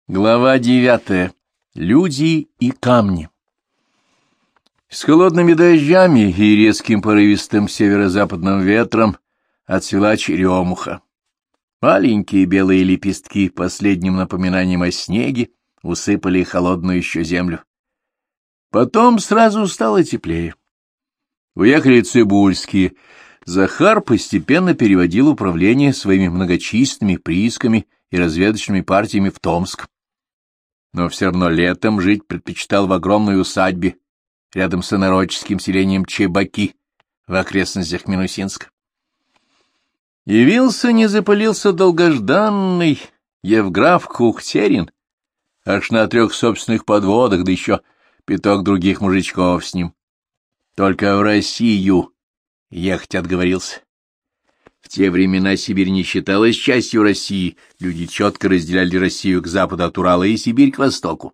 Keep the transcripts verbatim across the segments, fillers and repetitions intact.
Глава девятая. Люди и камни. С холодными дождями и резким порывистым северо-западным ветром отцвела черемуха. Маленькие белые лепестки, последним напоминанием о снеге, усыпали холодную еще землю. Потом сразу стало теплее. Уехали цибульские. Захар постепенно переводил управление своими многочисленными приисками и разведочными партиями в Томск. Но все равно летом жить предпочитал в огромной усадьбе рядом с инородческим селением Чебаки в окрестностях Минусинска. Явился, не запылился долгожданный Евграф Кухтерин, аж на трех собственных подводах, да еще пяток других мужичков с ним. Только в Россию ехать отговорился. В те времена Сибирь не считалась частью России, люди четко разделяли Россию к западу от Урала и Сибирь к востоку.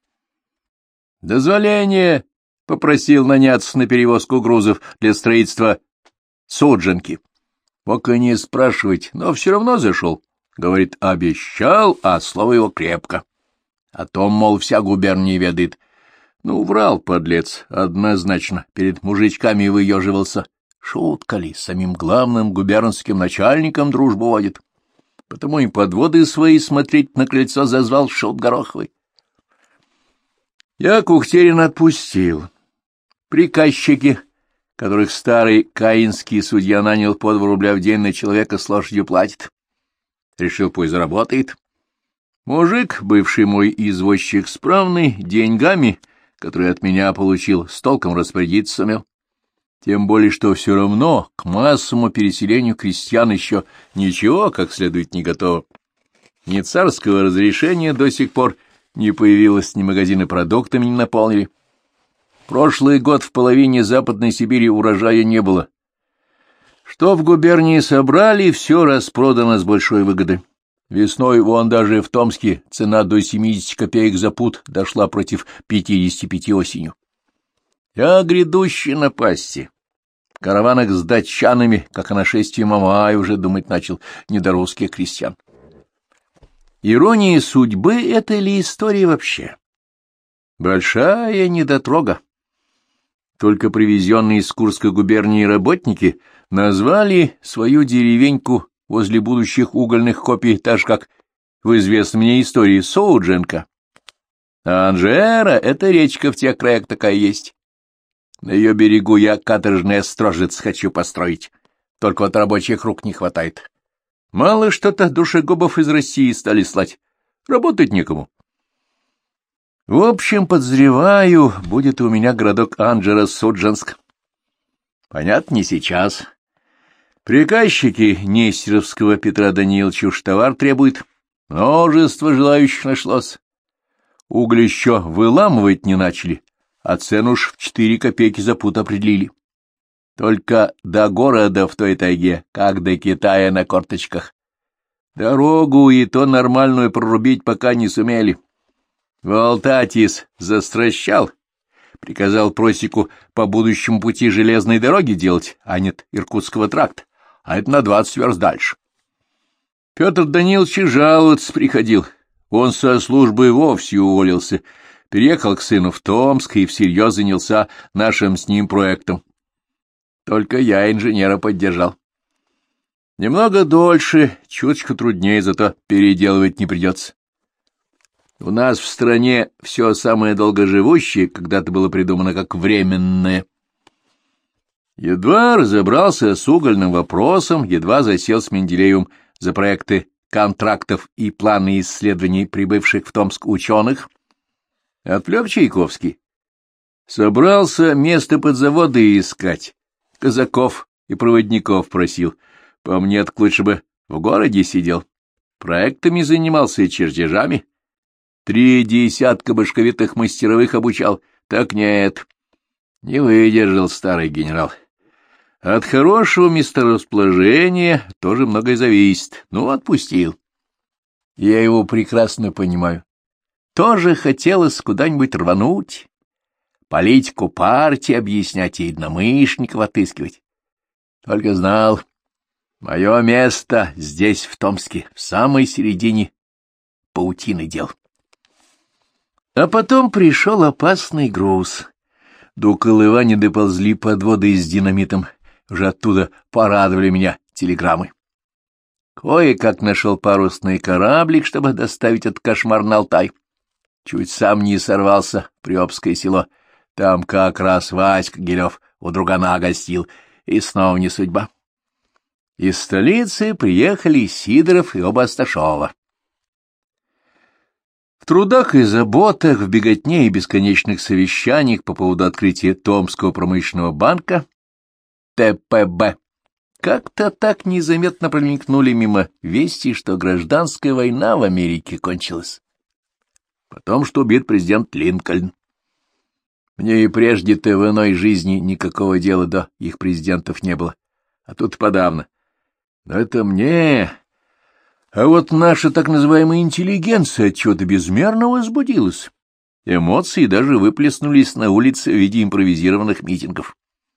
Дозволение попросил наняться на перевозку грузов для строительства Судженки. Мог и не спрашивать, но все равно зашел. Говорит, обещал, а слово его крепко. О том, мол, вся губерния ведает. Ну, врал, подлец, однозначно, перед мужичками выеживался. Шутка ли, с самим главным губернским начальником дружбу водит. Потому и подводы свои смотреть на крыльцо зазвал шут гороховый. Я Кухтерина отпустил. Приказчики, которых старый каинский судья нанял по два рубля в день на человека, с лошадью платит. Решил, пусть заработает. Мужик, бывший мой извозчик, справный, деньгами, которые от меня получил, с толком распорядиться сумел. Тем более, что все равно к массовому переселению крестьян еще ничего как следует не готово. Ни царского разрешения до сих пор не появилось, ни магазины продуктами не наполнили. Прошлый год в половине Западной Сибири урожая не было. Что в губернии собрали, все распродано с большой выгодой. Весной вон даже в Томске цена до семидесяти копеек за пуд дошла против пятидесяти пяти осенью. Я грядущий напасти. В караванах с датчанами, как о нашествии Мамая, уже думать начал, не до русских крестьян. Ирония судьбы — это ли история вообще? Большая недотрога. Только привезенные из Курской губернии работники назвали свою деревеньку возле будущих угольных копий, так же, как в известной мне истории Судженка. А Анжера — это речка в тех краях такая есть. На ее берегу я каторжный острожец хочу построить, только вот рабочих рук не хватает. Мало что-то душегубов из России стали слать, работать некому. В общем, подозреваю, будет у меня городок Анжеро-Судженск. Понятно, не сейчас. Приказчики Нестеровского Петра Даниловича уж товар требуют, множество желающих нашлось. Уголь еще выламывать не начали, а цену уж в четыре копейки за пуд определили. Только до города в той тайге, как до Китая на корточках. Дорогу и то нормальную прорубить пока не сумели. Валтатис застращал, приказал просеку по будущему пути железной дороги делать, а нет Иркутского тракта, а это на двадцать верст дальше. Петр Данилович и жаловаться приходил, он со службы вовсе уволился, переехал к сыну в Томск и всерьез занялся нашим с ним проектом. Только я инженера поддержал. Немного дольше, чуточку труднее, зато переделывать не придется. У нас в стране все самое долгоживущее когда-то было придумано как временное. Едва разобрался с угольным вопросом, едва засел с Менделеевым за проекты контрактов и планы исследований прибывших в Томск ученых, отвлек Чайковский. Собрался место под заводы искать, казаков и проводников просил. По мне, так лучше бы в городе сидел, проектами занимался и чертежами. Три десятка башковитых мастеровых обучал, так нет. Не выдержал старый генерал. От хорошего месторасположения тоже многое зависит. Ну, отпустил. Я его прекрасно понимаю. Тоже хотелось куда-нибудь рвануть, политику партии объяснять и единомышленников отыскивать. Только знал, мое место здесь, в Томске, в самой середине паутины дел. А потом пришел опасный груз. До Колыва не доползли подводы с динамитом. Уже оттуда порадовали меня телеграммы. Кое-как нашел парусный кораблик, чтобы доставить этот кошмар на Алтай. Чуть сам не сорвался в Приобское село. Там как раз Васька Гилев у другана гостил, и снова не судьба. Из столицы приехали Сидоров и оба Асташова. В трудах и заботах, в беготне и бесконечных совещаниях по поводу открытия Томского промышленного банка, Т П Б, как-то так незаметно промелькнули мимо вести, что гражданская война в Америке кончилась. Потом, что убит президент Линкольн. Мне и прежде-то в иной жизни никакого дела до их президентов не было, а тут подавно. Но это мне... А вот наша так называемая интеллигенция отчего-то безмерно возбудилась. Эмоции даже выплеснулись на улице в виде импровизированных митингов.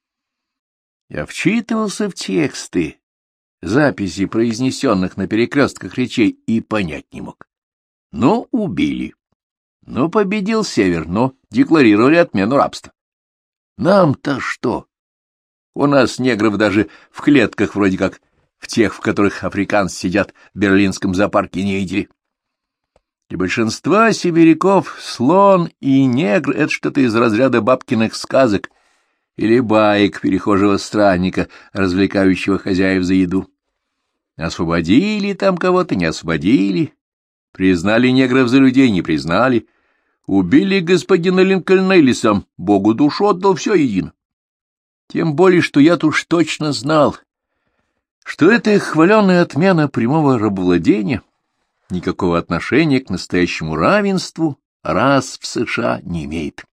Я вчитывался в тексты, записи произнесенных на перекрестках речей, и понять не мог. Ну, убили. Ну, победил Север, но декларировали отмену рабства. Нам-то что? У нас негров даже в клетках вроде как в тех, в которых африканцы сидят в берлинском зоопарке, не видели. Для большинства сибиряков слон и негр — это что-то из разряда бабкиных сказок или баек перехожего странника, развлекающего хозяев за еду. Освободили там кого-то, не освободили, признали негров за людей, не признали, убили господина Линкольна или сам Богу душу отдал, все едино. Тем более, что я-то уж точно знал, что эта их хваленая отмена прямого рабовладения никакого отношения к настоящему равенству рас в США не имеет.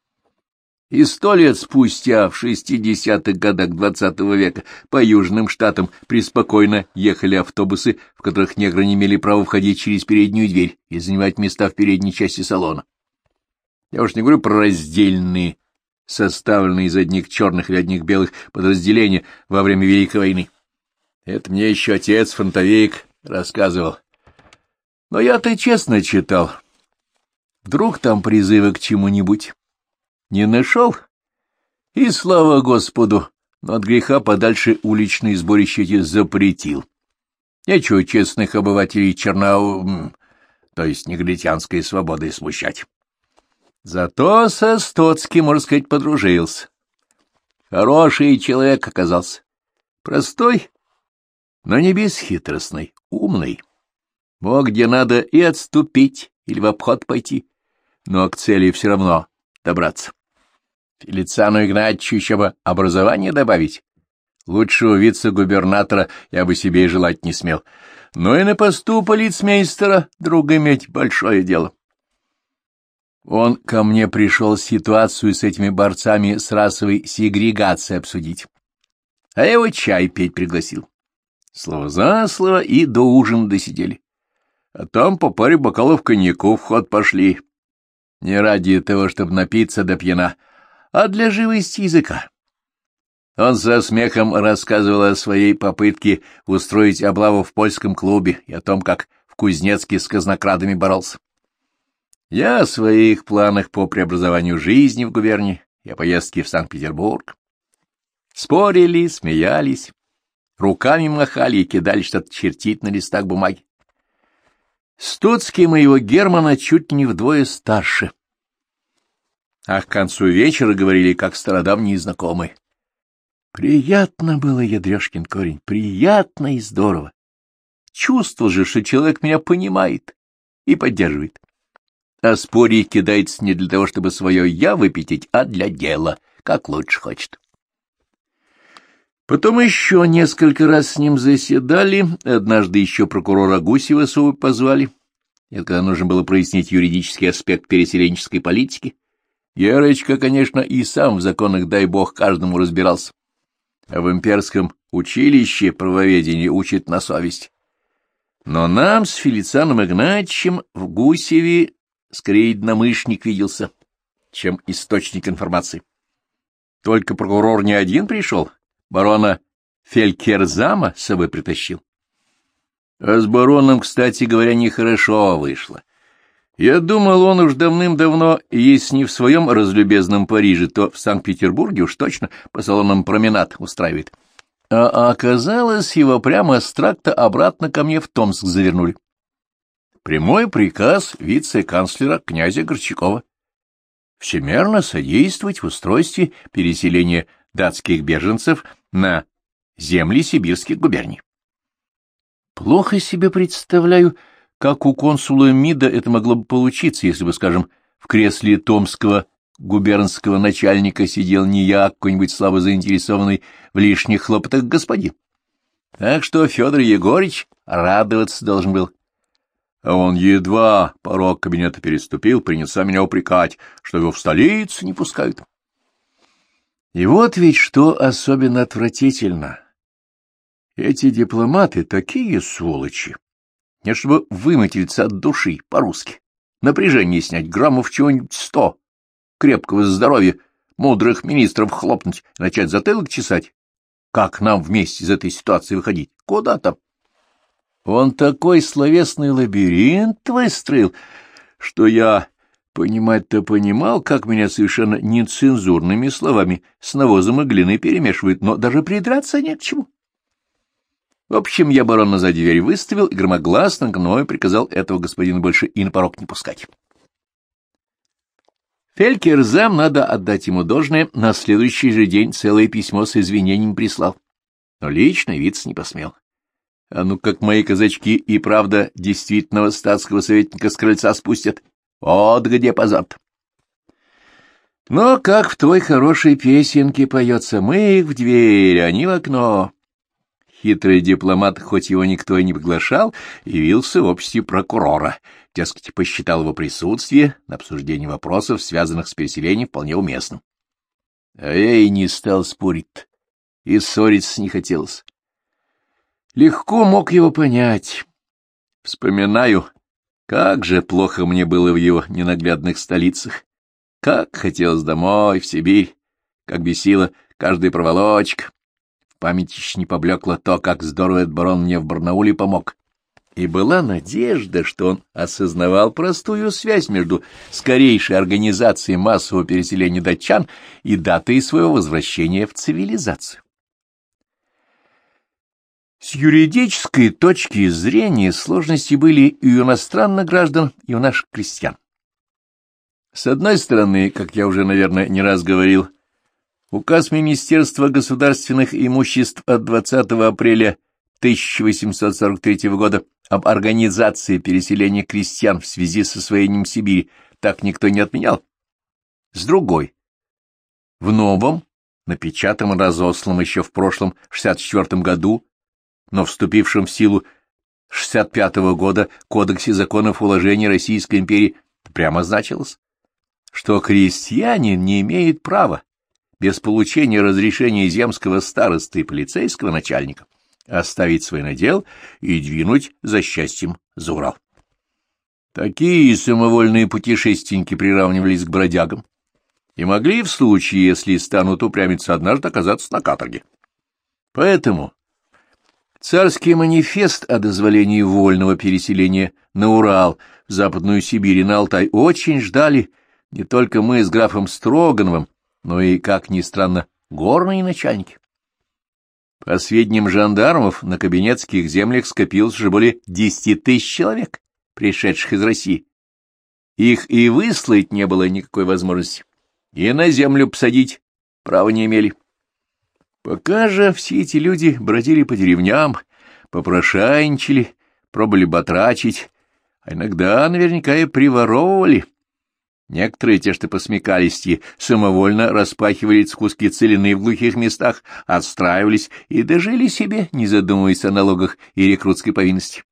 И сто лет спустя, в шестидесятых годах двадцатого века, по южным штатам преспокойно ехали автобусы, в которых негры не имели права входить через переднюю дверь и занимать места в передней части салона. Я уж не говорю про раздельные, составленные из одних черных или одних белых подразделения во время Великой войны. Это мне еще отец-фронтовик рассказывал. Но я-то честно читал. Вдруг там призывы к чему-нибудь. Не нашел? И слава Господу, но от греха подальше уличные сборища эти запретил. Нечего честных обывателей чернау, то есть негритянской свободой смущать. Зато со Стоцким, можно сказать, подружился. Хороший человек оказался. Простой, но не бесхитростный, умный. Мог где надо и отступить, или в обход пойти, но к цели все равно добраться. Фелициану Игнатьевичу еще бы образование добавить. Лучшего вице-губернатора я бы себе и желать не смел. Но и на посту полицмейстера друга иметь большое дело. Он ко мне пришел ситуацию с этими борцами с расовой сегрегацией обсудить. А я его чай пить пригласил. Слово за слово и до ужина досидели. А там по паре бокалов коньяку в ход пошли. Не ради того, чтобы напиться до пьяна, а для живости языка. Он со смехом рассказывал о своей попытке устроить облаву в польском клубе и о том, как в Кузнецке с казнокрадами боролся. Я о своих планах по преобразованию жизни в губернии и о поездке в Санкт-Петербург. Спорили, смеялись, руками махали и кидали что-то чертить на листах бумаги. Стоцкий моего Германа чуть ли не вдвое старше. А к концу вечера говорили, как стародавние знакомые. Приятно было, ядрёшкин корень, приятно и здорово. Чувствовал же, что человек меня понимает и поддерживает. А спорить кидается не для того, чтобы свое «я» выпятить, а для дела, как лучше хочет. Потом еще несколько раз с ним заседали, однажды еще прокурора Гусева позвали, это когда нужно было прояснить юридический аспект переселенческой политики. Герочка, конечно, и сам в законах, дай бог, каждому разбирался. А в имперском училище правоведение учат на совесть. Но нам с Фелицианом Игнатьевичем в Гусеве скорее единомышленник виделся, чем источник информации. Только прокурор не один пришел, барона Фелькерзама с собой притащил. А с бароном, кстати говоря, нехорошо вышло. Я думал, он уж давным-давно, если не в своем разлюбезном Париже, то в Санкт-Петербурге уж точно по салонам променад устраивает. А оказалось, его прямо с тракта обратно ко мне в Томск завернули. Прямой приказ вице-канцлера князя Горчакова всемерно содействовать в устройстве переселения датских беженцев на земли сибирских губерний. Плохо себе представляю, как у консула МИДа это могло бы получиться, если бы, скажем, в кресле томского губернского начальника сидел не я, а какой-нибудь слабо заинтересованный в лишних хлопотах господин. Так что Федор Егорыч радоваться должен был. А он едва порог кабинета переступил, принялся меня упрекать, что его в столицу не пускают. И вот ведь что особенно отвратительно. Эти дипломаты такие сволочи. Нет, чтобы выматериться от души по-русски, напряжение снять, граммов чего-нибудь сто, крепкого здоровья, мудрых министров хлопнуть, начать затылок чесать. Как нам вместе из этой ситуации выходить? Куда там? Он такой словесный лабиринт выстроил, что я понимать-то понимал, как меня совершенно нецензурными словами с навозом и глиной перемешивают, но даже придраться не к чему. В общем, я барона за дверь выставил и громогласно гною приказал этого господина больше и на порог не пускать. Фелькерзам, надо отдать ему должное, на следующий же день целое письмо с извинениями прислал, но лично вице не посмел. А ну как мои казачки и правда действительного статского советника с крыльца спустят, вот где позор-то. Но как в той хорошей песенке поется: мы их в дверь, они в окно. Хитрый дипломат, хоть его никто и не приглашал, явился в обществе прокурора. Дескать, посчитал его присутствие на обсуждении вопросов, связанных с переселением, вполне уместным. А я и не стал спорить, и ссориться не хотелось. Легко мог его понять. Вспоминаю, как же плохо мне было в его ненаглядных столицах. Как хотелось домой, в Сибирь, как бесила каждая проволочка. В памяти еще не поблекло то, как здорово этот барон мне в Барнауле помог. И была надежда, что он осознавал простую связь между скорейшей организацией массового переселения датчан и датой своего возвращения в цивилизацию. С юридической точки зрения сложности были и у иностранных граждан, и у наших крестьян. С одной стороны, как я уже, наверное, не раз говорил, указ Министерства государственных имуществ от двадцатого апреля тысяча восемьсот сорок третьего года об организации переселения крестьян в связи с освоением Сибири так никто не отменял. С другой, в новом, напечатанном и разосланном еще в прошлом шестьдесят четвёртом году, но вступившем в силу шестьдесят пятого года Кодексе законов уложения Российской империи прямо значилось, что крестьянин не имеет права без получения разрешения земского старосты и полицейского начальника оставить свой надел и двинуть за счастьем за Урал. Такие самовольные путешественники приравнивались к бродягам и могли в случае, если станут упрямиться, однажды оказаться на каторге. Поэтому царский манифест о дозволении вольного переселения на Урал, в Западную Сибирь и на Алтай очень ждали не только мы с графом Строгановым, но и, как ни странно, горные начальники. По сведениям жандармов, на кабинетских землях скопилось уже более десяти тысяч человек, пришедших из России. Их и выслать не было никакой возможности, и на землю посадить права не имели. Пока же все эти люди бродили по деревням, попрошайничали, пробовали батрачить, а иногда наверняка и приворовывали. Некоторые, те, что посмекались, самовольно распахивали куски целины в глухих местах, отстраивались и дожили себе, не задумываясь о налогах и рекрутской повинности.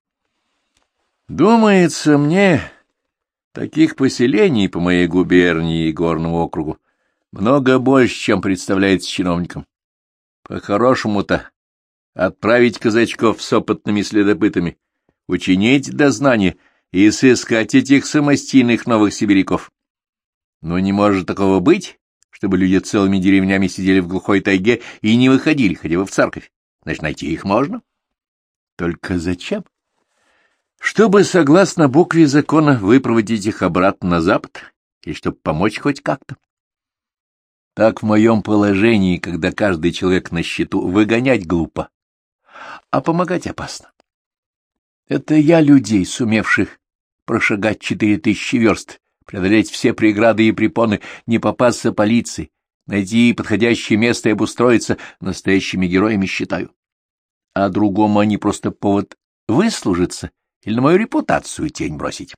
Думается мне, таких поселений по моей губернии и горному округу много больше, чем представляется чиновникам. По-хорошему-то отправить казачков с опытными следопытами, учинить дознание и сыскать этих самостийных новых сибиряков. Но не может такого быть, чтобы люди целыми деревнями сидели в глухой тайге и не выходили, хотя бы в церковь. Значит, найти их можно. Только зачем? чтобы, согласно букве закона, выпроводить их обратно на запад, и чтобы помочь хоть как-то. Так в моем положении, когда каждый человек на счету, выгонять глупо, а помогать опасно. Это я людей, сумевших прошагать четыре тысячи верст, преодолеть все преграды и препоны, не попасться полиции, найти подходящее место и обустроиться, настоящими героями считаю. А другому они просто повод выслужиться или на мою репутацию тень бросить.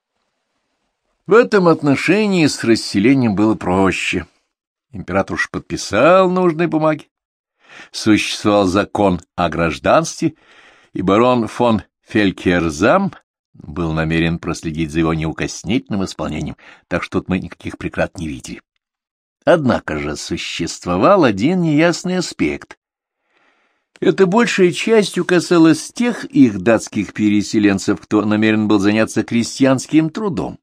В этом отношении с расселением было проще. Император уж подписал нужные бумаги. Существовал закон о гражданстве, и барон фон Фелькерзам был намерен проследить за его неукоснительным исполнением, так что тут мы никаких преград не видели. Однако же существовал один неясный аспект. Это большей частью касалось тех их датских переселенцев, кто намерен был заняться крестьянским трудом.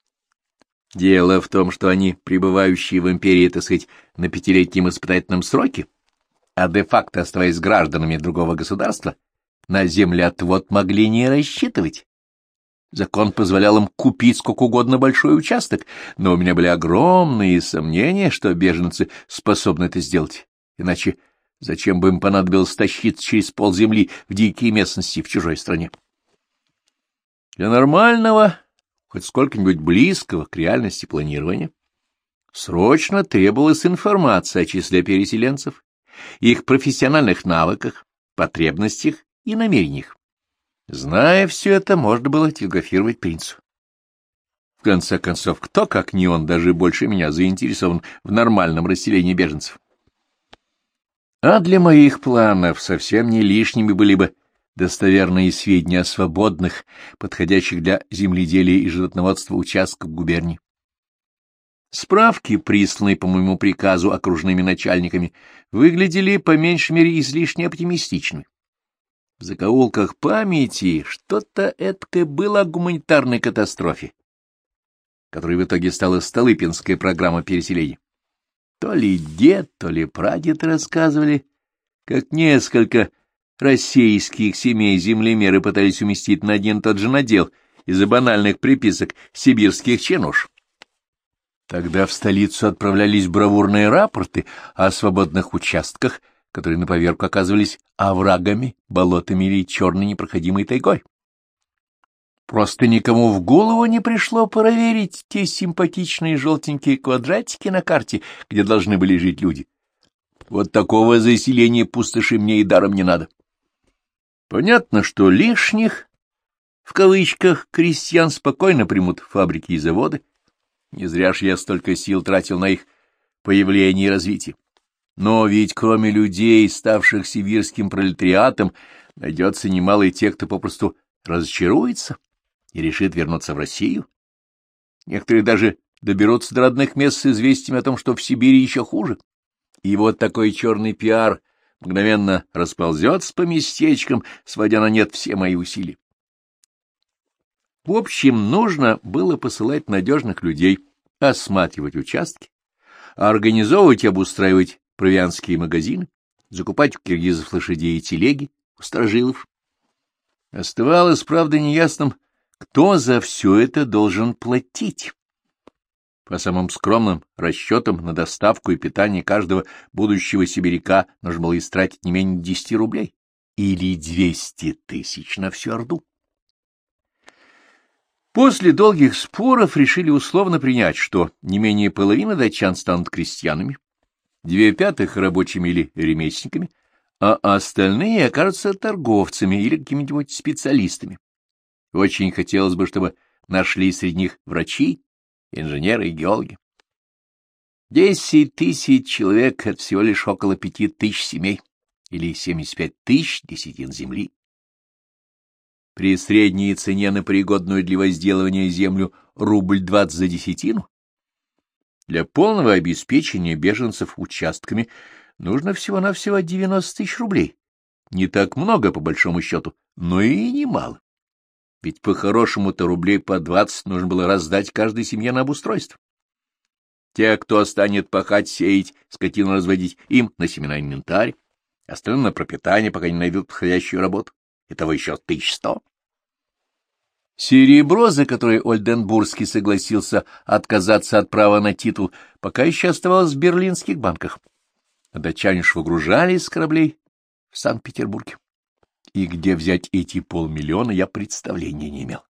Дело в том, что они, пребывающие в империи, так сказать, на пятилетнем испытательном сроке, а де-факто оставаясь гражданами другого государства, на землеотвод могли не рассчитывать. Закон позволял им купить сколько угодно большой участок, но у меня были огромные сомнения, что беженцы способны это сделать. Иначе зачем бы им понадобилось тащиться через полземли в дикие местности в чужой стране? Для нормального, хоть сколько-нибудь близкого к реальности планирования, срочно требовалась информация о числе переселенцев, их профессиональных навыках, потребностях и намерениях. Зная все это, можно было телеграфировать принцу. В конце концов, кто, как не он, даже больше меня заинтересован в нормальном расселении беженцев? А для моих планов совсем не лишними были бы достоверные сведения о свободных, подходящих для земледелия и животноводства участках губернии. Справки, присланные по моему приказу окружными начальниками, выглядели по меньшей мере излишне оптимистичными. В закоулках памяти что-то эткое было о гуманитарной катастрофе, которой в итоге стала Столыпинская программа переселения. То ли дед, то ли прадед рассказывали, как несколько российских семей землемеры пытались уместить на один и тот же надел из-за банальных приписок сибирских чинуш. Тогда в столицу отправлялись бравурные рапорты о свободных участках, которые на поверку оказывались оврагами, болотами или черной непроходимой тайгой. Просто никому в голову не пришло проверить те симпатичные желтенькие квадратики на карте, где должны были жить люди. Вот такого заселения пустоши мне и даром не надо. Понятно, что лишних, в кавычках, крестьян спокойно примут фабрики и заводы. Не зря ж я столько сил тратил на их появление и развитие. Но ведь кроме людей, ставших сибирским пролетариатом, найдется немало и тех, кто попросту разочаруется и решит вернуться в Россию. Некоторые даже доберутся до родных мест с известиями о том, что в Сибири еще хуже. И вот такой черный пиар мгновенно расползется по местечкам, сводя на нет все мои усилия. В общем, нужно было посылать надежных людей, осматривать участки, организовывать и обустраивать провианские магазины, закупать у киргизов лошадей и телеги, у сторожилов. Оставалось, правда, неясным, кто за все это должен платить. По самым скромным расчетам на доставку и питание каждого будущего сибиряка нужно было истратить не менее десяти рублей или двести тысяч на всю Орду. После долгих споров решили условно принять, что не менее половины датчан станут крестьянами, две пятых — рабочими или ремесленниками, а остальные окажутся торговцами или какими-нибудь специалистами. Очень хотелось бы, чтобы нашли среди них врачи, инженеры и геологи. Десять тысяч человек — это всего лишь около пяти тысяч семей, или семьдесят пять тысяч десятин земли. При средней цене на пригодную для возделывания землю рубль двадцать за десятину. Для полного обеспечения беженцев участками нужно всего-навсего девяносто тысяч рублей. Не так много, по большому счету, но и немало. Ведь по-хорошему-то рублей по двадцать нужно было раздать каждой семье на обустройство. Те, кто станет пахать, сеять, скотину разводить, им на семена инвентарь, остальным на пропитание, пока не найдут подходящую работу. Итого еще тысяч сто. Серебро, за которое Ольденбургский согласился отказаться от права на титул, пока еще оставалось в берлинских банках. Датчане ж выгружались с кораблей в Санкт-Петербурге. И где взять эти полмиллиона, я представления не имел.